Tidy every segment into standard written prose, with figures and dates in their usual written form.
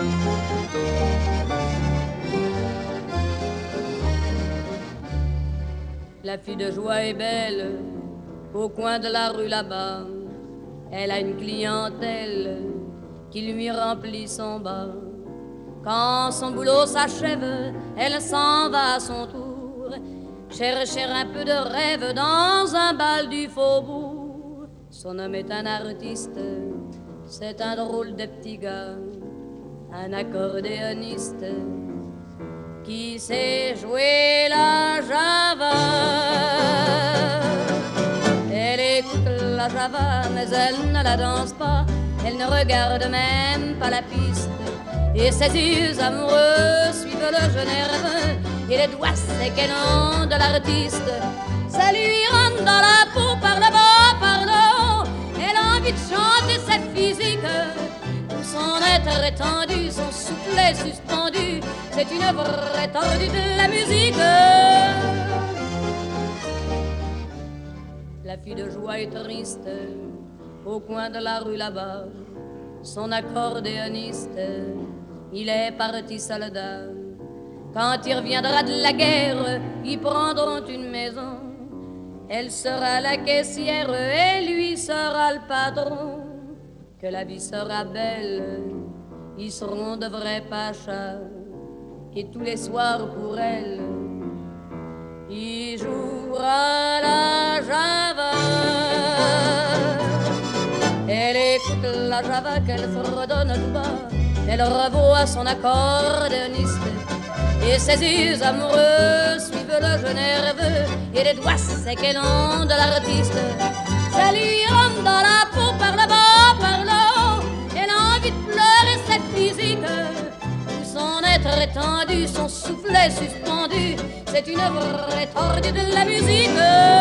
La fille de joie est belle, au coin de la rue là-bas. Elle a une clientèle qui lui remplit son bas. Quand son boulot s'achève, elle s'en va à son tour chercher un peu de rêve dans un bal du faubourg. Son homme est un artiste, c'est un drôle de petit gars, un accordéoniste qui sait jouer la java. Elle écoute la java, mais elle ne la danse pas. Elle ne regarde même pas la piste. Et ses yeux amoureux suivent le jeu nerveux. Et les doigts secs et longs de l'artiste. Ça lui rentre dans la peau par le bas, par le haut. Elle a envie de chanter cette physique. Tout son être étendu, son soufflet suspendu. C'est une vraie tordue de la musique. La fille de joie est triste, au coin de la rue là-bas. Son accordéoniste, il est parti soldat. Quand il reviendra de la guerre, ils prendront une maison. Elle sera la caissière et lui sera le patron. Que la vie sera belle, ils seront de vrais pachas. Et tous les soirs pour elle, il jouera la java. Elle écoute la java qu'elle fredonne tout bas. Elle revoit son accordéoniste. Et ses yeux amoureux suivent le jeu nerveux. Et les doigts secs et longs de l'artiste. Ça lui rentre dans la peau par le bas, par le haut. Elle a envie de pleurer cette physique. Son être étendu, son soufflet suspendu, c'est une vraie tordue de la musique.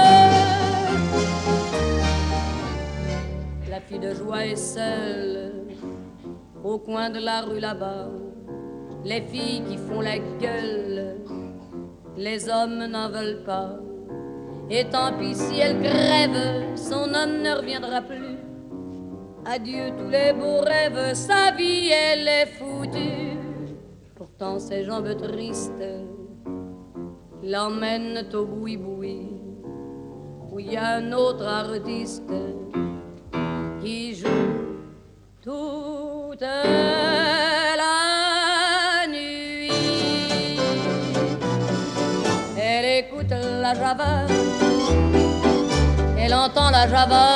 La fille de joie est seule, au coin de la rue là-bas. Les filles qui font la gueule, les hommes n'en veulent pas. Et tant pis si elle crève, son homme ne reviendra plus. Adieu tous les beaux rêves, sa vie elle est foutue. Pourtant ses jambes tristes l'emmènent au boui-boui, où il y a un autre artiste qui joue toute la nuit. Elle écoute la java, elle entend la java,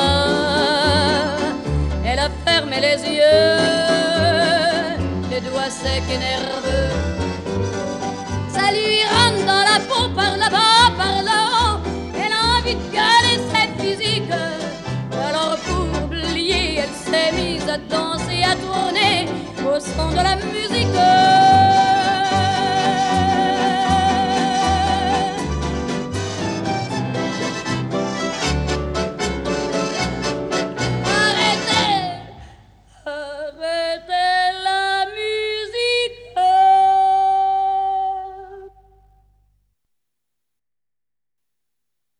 elle a fermé les yeux, les doigts secs et nerveux. Ça lui rentre dans la peau par le bas, par le haut. Elle a envie de gueuler cette physique. Alors pour oublier, elle s'est mise à danser, à tourner au son de la musique.